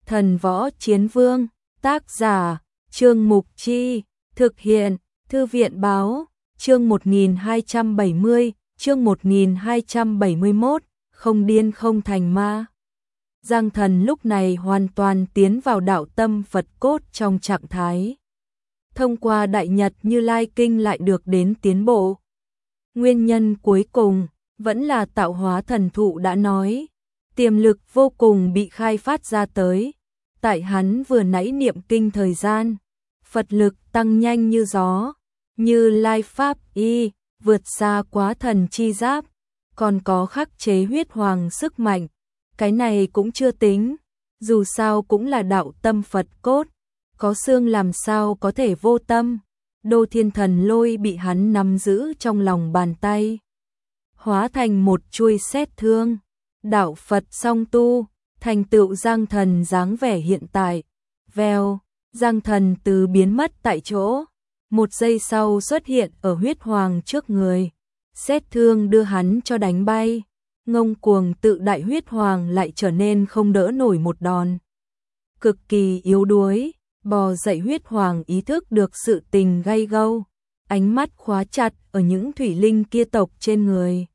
Thần Võ Chiến Vương, tác giả, Trương Mục Chi, thực hiện, Thư viện Báo, chương 1270, chương 1271, không điên không thành ma. Giang Thần lúc này hoàn toàn tiến vào đạo tâm Phật cốt trong trạng thái. Thông qua Đại Nhật Như Lai Kinh lại được đến tiến bộ. Nguyên nhân cuối cùng vẫn là tạo hóa thần thụ đã nói, tiềm lực vô cùng bị khai phát ra tới. Tại hắn vừa nãy niệm kinh thời gian, Phật lực tăng nhanh như gió, Như Lai Pháp y, vượt xa quá thần chi giáp, còn có khắc chế huyết hoàng sức mạnh. Cái này cũng chưa tính, dù sao cũng là đạo tâm Phật cốt, có xương làm sao có thể vô tâm. Đô Thiên Thần Lôi bị hắn nắm giữ trong lòng bàn tay, hóa thành một chuôi xét thương. Đạo Phật song tu, thành tựu Giang Thần dáng vẻ hiện tại. Vèo, Giang Thần từ biến mất tại chỗ, một giây sau xuất hiện ở huyết hoàng trước người. Xét thương đưa hắn cho đánh bay, ngông cuồng tự đại huyết hoàng lại trở nên không đỡ nổi một đòn. Cực kỳ yếu đuối, bò dậy huyết hoàng ý thức được sự tình gay gâu, ánh mắt khóa chặt ở những thủy linh kia tộc trên người.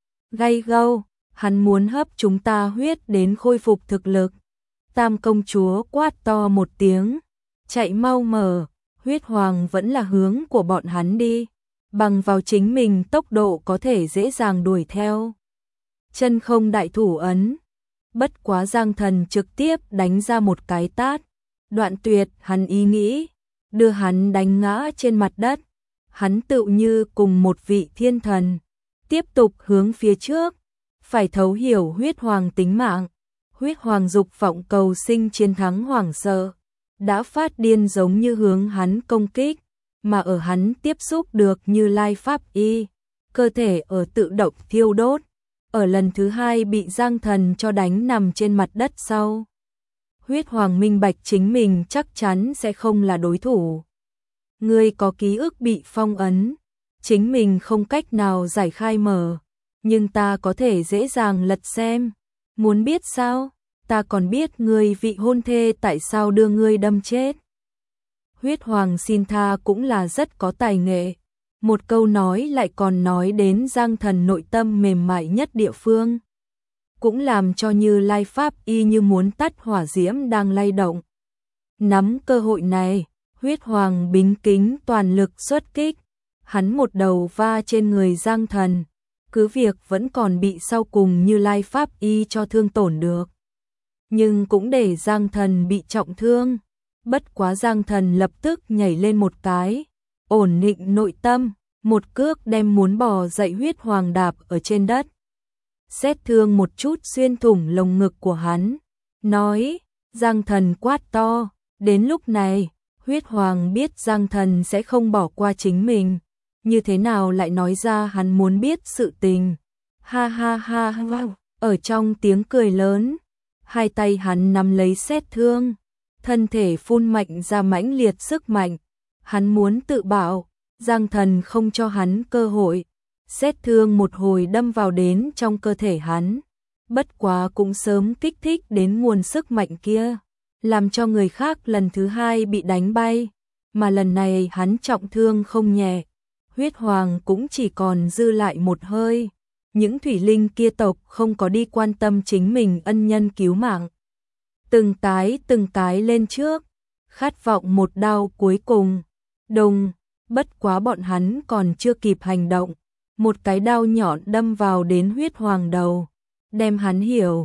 Gay gâu, hắn muốn hấp chúng ta huyết đến khôi phục thực lực. Tam công chúa quát to một tiếng, chạy mau mở, huyết hoàng vẫn là hướng của bọn hắn đi, bằng vào chính mình tốc độ có thể dễ dàng đuổi theo. Chân không đại thủ ấn, bất quá Giang Thần trực tiếp đánh ra một cái tát, đoạn tuyệt hắn ý nghĩ, đưa hắn đánh ngã trên mặt đất. Hắn tựu như cùng một vị thiên thần, tiếp tục hướng phía trước, phải thấu hiểu huyết hoàng tính mạng. Huyết hoàng dục vọng cầu sinh chiến thắng hoảng sợ, đã phát điên giống như hướng hắn công kích, mà ở hắn tiếp xúc được Như Lai Pháp y, cơ thể ở tự động thiêu đốt. Ở lần thứ hai bị Giang Thần cho đánh nằm trên mặt đất sau, huyết hoàng minh bạch chính mình chắc chắn sẽ không là đối thủ. Ngươi có ký ức bị phong ấn, chính mình không cách nào giải khai mở, nhưng ta có thể dễ dàng lật xem. Muốn biết sao? Ta còn biết ngươi vị hôn thê tại sao đưa ngươi đâm chết. Huyết hoàng xin tha cũng là rất có tài nghệ. Một câu nói lại còn nói đến Giang Thần nội tâm mềm mại nhất địa phương, cũng làm cho Như Lai Pháp y như muốn tắt hỏa diễm đang lay động. Nắm cơ hội này, huyết hoàng bính kính toàn lực xuất kích, hắn một đầu va trên người Giang Thần, cứ việc vẫn còn bị sau cùng Như Lai Pháp y cho thương tổn được, nhưng cũng để Giang Thần bị trọng thương. Bất quá Giang Thần lập tức nhảy lên một cái, ổn định nội tâm, một cước đem muốn bò dậy huyết hoàng đạp ở trên đất. Xét thương một chút xuyên thủng lồng ngực của hắn, nói, Giang Thần quát to. Đến lúc này, huyết hoàng biết Giang Thần sẽ không bỏ qua chính mình, như thế nào lại nói ra hắn muốn biết sự tình. Ha ha ha ha, ở trong tiếng cười lớn, hai tay hắn nắm lấy xét thương, thân thể phun mạnh ra mãnh liệt sức mạnh. Hắn muốn tự bảo, Giang Thần không cho hắn cơ hội. Xét thương một hồi đâm vào đến trong cơ thể hắn, bất quá cũng sớm kích thích đến nguồn sức mạnh kia, làm cho người khác lần thứ hai bị đánh bay, mà lần này hắn trọng thương không nhẹ. Huyết hoàng cũng chỉ còn dư lại một hơi. Những thủy linh kia tộc không có đi quan tâm chính mình ân nhân cứu mạng, từng cái lên trước, khát vọng một đao cuối cùng. Đùng, bất quá bọn hắn còn chưa kịp hành động, một cái đao nhọn đâm vào đến huyết hoàng đầu, đem hắn hiểu.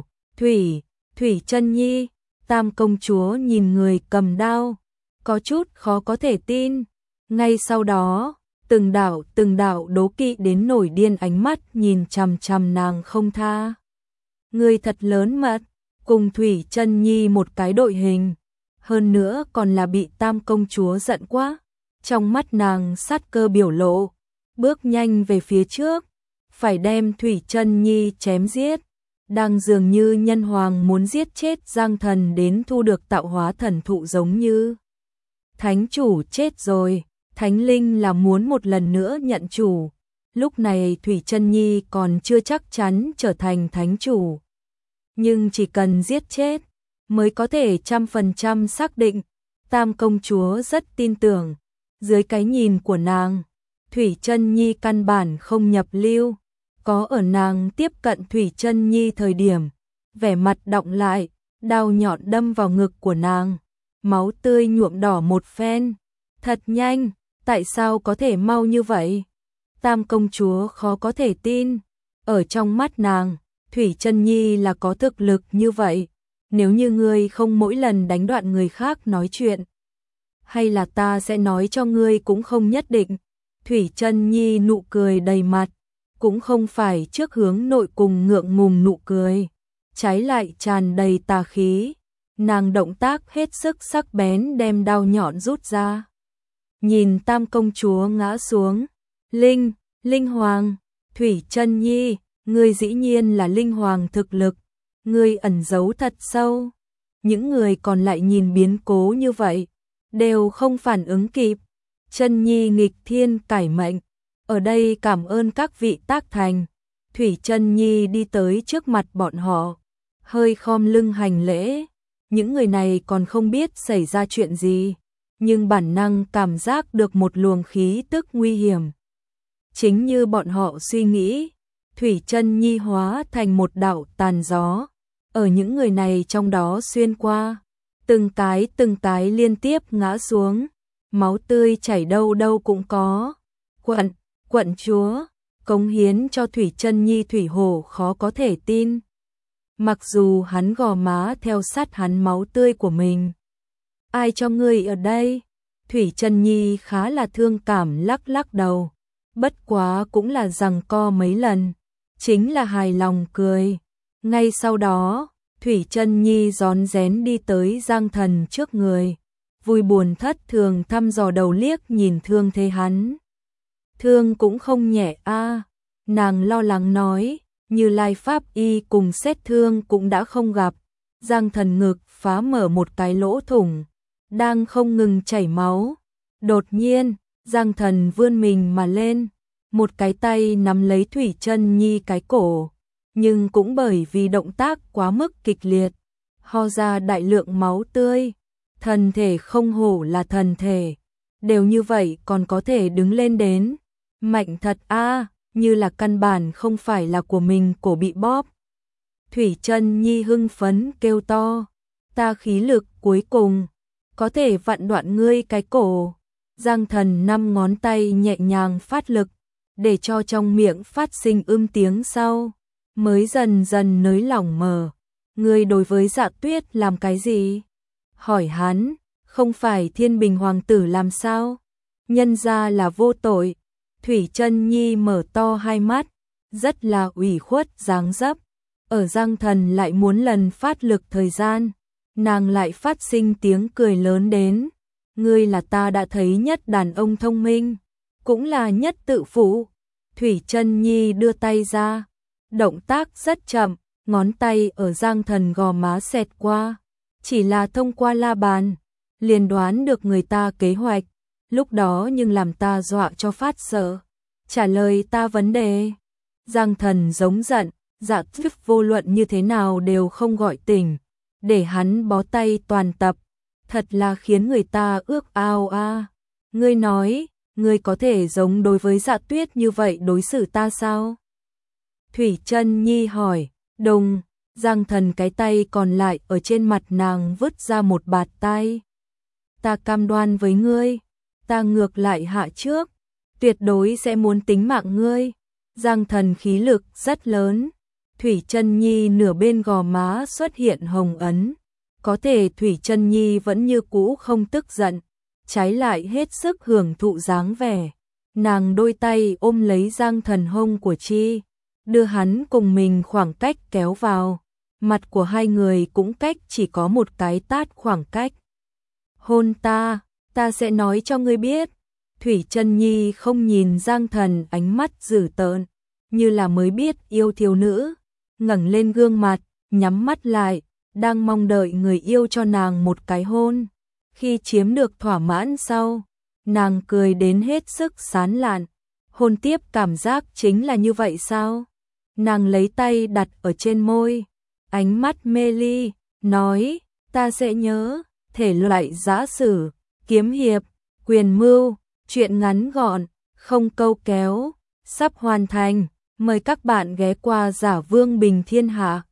Thủy Chân Nhi. Tam công chúa nhìn người cầm đao, có chút khó có thể tin. Ngay sau đó, từng đạo đố kỵ đến nổi điên ánh mắt nhìn chằm chằm nàng không tha. Người thật lớn mật, cùng Thủy Chân Nhi một cái đội hình, hơn nữa còn là bị Tam công chúa giận quá. Trong mắt nàng sát cơ biểu lộ, bước nhanh về phía trước, phải đem Thủy Chân Nhi chém giết. Đang dường như nhân hoàng muốn giết chết Giang Thần đến thu được tạo hóa thần thụ giống như. Thánh chủ chết rồi, thánh linh là muốn một lần nữa nhận chủ. Lúc này Thủy Chân Nhi còn chưa chắc chắn trở thành thánh chủ, nhưng chỉ cần giết chết mới có thể 100% xác định. Tam công chúa rất tin tưởng, dưới cái nhìn của nàng, Thủy Chân Nhi căn bản không nhập lưu, có ở nàng tiếp cận Thủy Chân Nhi thời điểm, vẻ mặt đọng lại, đao nhọn đâm vào ngực của nàng, máu tươi nhuộm đỏ một phen. Thật nhanh, tại sao có thể mau như vậy? Tam công chúa khó có thể tin, ở trong mắt nàng, Thủy Chân Nhi là có thực lực như vậy, nếu như ngươi không mỗi lần đánh đoạn người khác nói chuyện, hay là ta sẽ nói cho ngươi cũng không nhất định. Thủy Chân Nhi nụ cười đầy mặt, cũng không phải trước hướng nội cùng ngượng ngùng nụ cười, trái lại tràn đầy tà khí. Nàng động tác hết sức sắc bén đem đao nhọn rút ra. Nhìn Tam công chúa ngã xuống, Linh Hoàng, Thủy Chân Nhi, ngươi dĩ nhiên là Linh Hoàng thực lực, ngươi ẩn giấu thật sâu. Những người còn lại nhìn biến cố như vậy, đều không phản ứng kịp. Chân Nhi nghịch thiên cải mệnh, ở đây cảm ơn các vị tác thành. Thủy Chân Nhi đi tới trước mặt bọn họ, hơi khom lưng hành lễ. Những người này còn không biết xảy ra chuyện gì, nhưng bản năng cảm giác được một luồng khí tức nguy hiểm. Chính như bọn họ suy nghĩ, Thủy Chân Nhi hóa thành một đạo tàn gió, ở những người này trong đó xuyên qua, từng cái liên tiếp ngã xuống, máu tươi chảy đâu đâu cũng có. Quận chúa, cống hiến cho Thủy Chân Nhi Thủy Hổ khó có thể tin. Mặc dù hắn gò má theo sát hắn máu tươi của mình. Ai cho ngươi ở đây? Thủy Chân Nhi khá là thương cảm lắc lắc đầu. Bất quá cũng là giằng co mấy lần, chính là hài lòng cười. Ngay sau đó, Thủy Chân Nhi rón rén đi tới Giang Thần trước người, vui buồn thất thường thăm dò đầu liếc nhìn thương thế hắn. Thương cũng không nhẹ a, nàng lo lắng nói, Như Lai Pháp Y cùng xét thương cũng đã không gặp. Giang Thần ngực phá mở một cái lỗ thủng, đang không ngừng chảy máu. Đột nhiên, Giang Thần vươn mình mà lên, một cái tay nắm lấy Thủy Chân Nhi cái cổ, nhưng cũng bởi vì động tác quá mức kịch liệt, ho ra đại lượng máu tươi. Thần thể không hổ là thần thể, đều như vậy còn có thể đứng lên đến. Mạnh thật a, như là căn bản không phải là của mình cổ bị bóp. Thủy Chân Nhi hưng phấn kêu to, ta khí lực cuối cùng có thể vặn đoạn ngươi cái cổ. Giang Thần 5 ngón tay nhẹ nhàng phát lực, để cho trong miệng phát sinh tiếng sau, mới dần dần nới lỏng mờ. Ngươi đối với Dạ Tuyết làm cái gì? Hỏi hắn, không phải Thiên Bình hoàng tử làm sao? Nhân ra là vô tội. Thủy Chân Nhi mở to hai mắt, rất là ủy khuất dáng dấp. Ở Giang Thần lại muốn lần phát lực thời gian, nàng lại phát sinh tiếng cười lớn đến. Ngươi là ta đã thấy nhất đàn ông thông minh, cũng là nhất tự phụ. Thủy Chân Nhi đưa tay ra, động tác rất chậm, ngón tay ở Giang Thần gò má xẹt qua, chỉ là thông qua la bàn, liền đoán được người ta kế hoạch. Lúc đó nhưng làm ta dọa cho phát sợ. Trả lời ta vấn đề. Giang Thần giống giận, Dạ Tuyết vô luận như thế nào đều không gọi tỉnh, để hắn bó tay toàn tập, thật là khiến người ta ước ao a. Ngươi nói, ngươi có thể giống đối với Dạ Tuyết như vậy đối xử ta sao? Thủy Chân Nhi hỏi. Đùng, Giang Thần cái tay còn lại ở trên mặt nàng vứt ra một bạt tay. Ta cam đoan với ngươi, ta ngược lại hạ trước, tuyệt đối sẽ muốn tính mạng ngươi. Giang Thần khí lực rất lớn. Thủy Chân Nhi nửa bên gò má xuất hiện hồng ấn, có thể Thủy Chân Nhi vẫn như cũ không tức giận, trái lại hết sức hưởng thụ dáng vẻ. Nàng đôi tay ôm lấy Giang Thần hông của Chi, đưa hắn cùng mình khoảng cách kéo vào. Mặt của hai người cũng cách chỉ có một cái tát khoảng cách. Hôn ta, ta sẽ nói cho ngươi biết. Thủy Chân Nhi không nhìn Giang Thần ánh mắt dữ tợn, như là mới biết yêu thiếu nữ, ngẩng lên gương mặt, nhắm mắt lại, đang mong đợi người yêu cho nàng một cái hôn. Khi chiếm được thỏa mãn sau, nàng cười đến hết sức sán lạn. Hôn tiếp cảm giác chính là như vậy sao? Nàng lấy tay đặt ở trên môi, ánh mắt mê ly, nói, ta sẽ nhớ. Thể loại giã sử, kiếm hiệp, quyền mưu, truyện ngắn gọn, không câu kéo, sắp hoàn thành. Mời các bạn ghé qua Giả Vương Bình Thiên Hạ.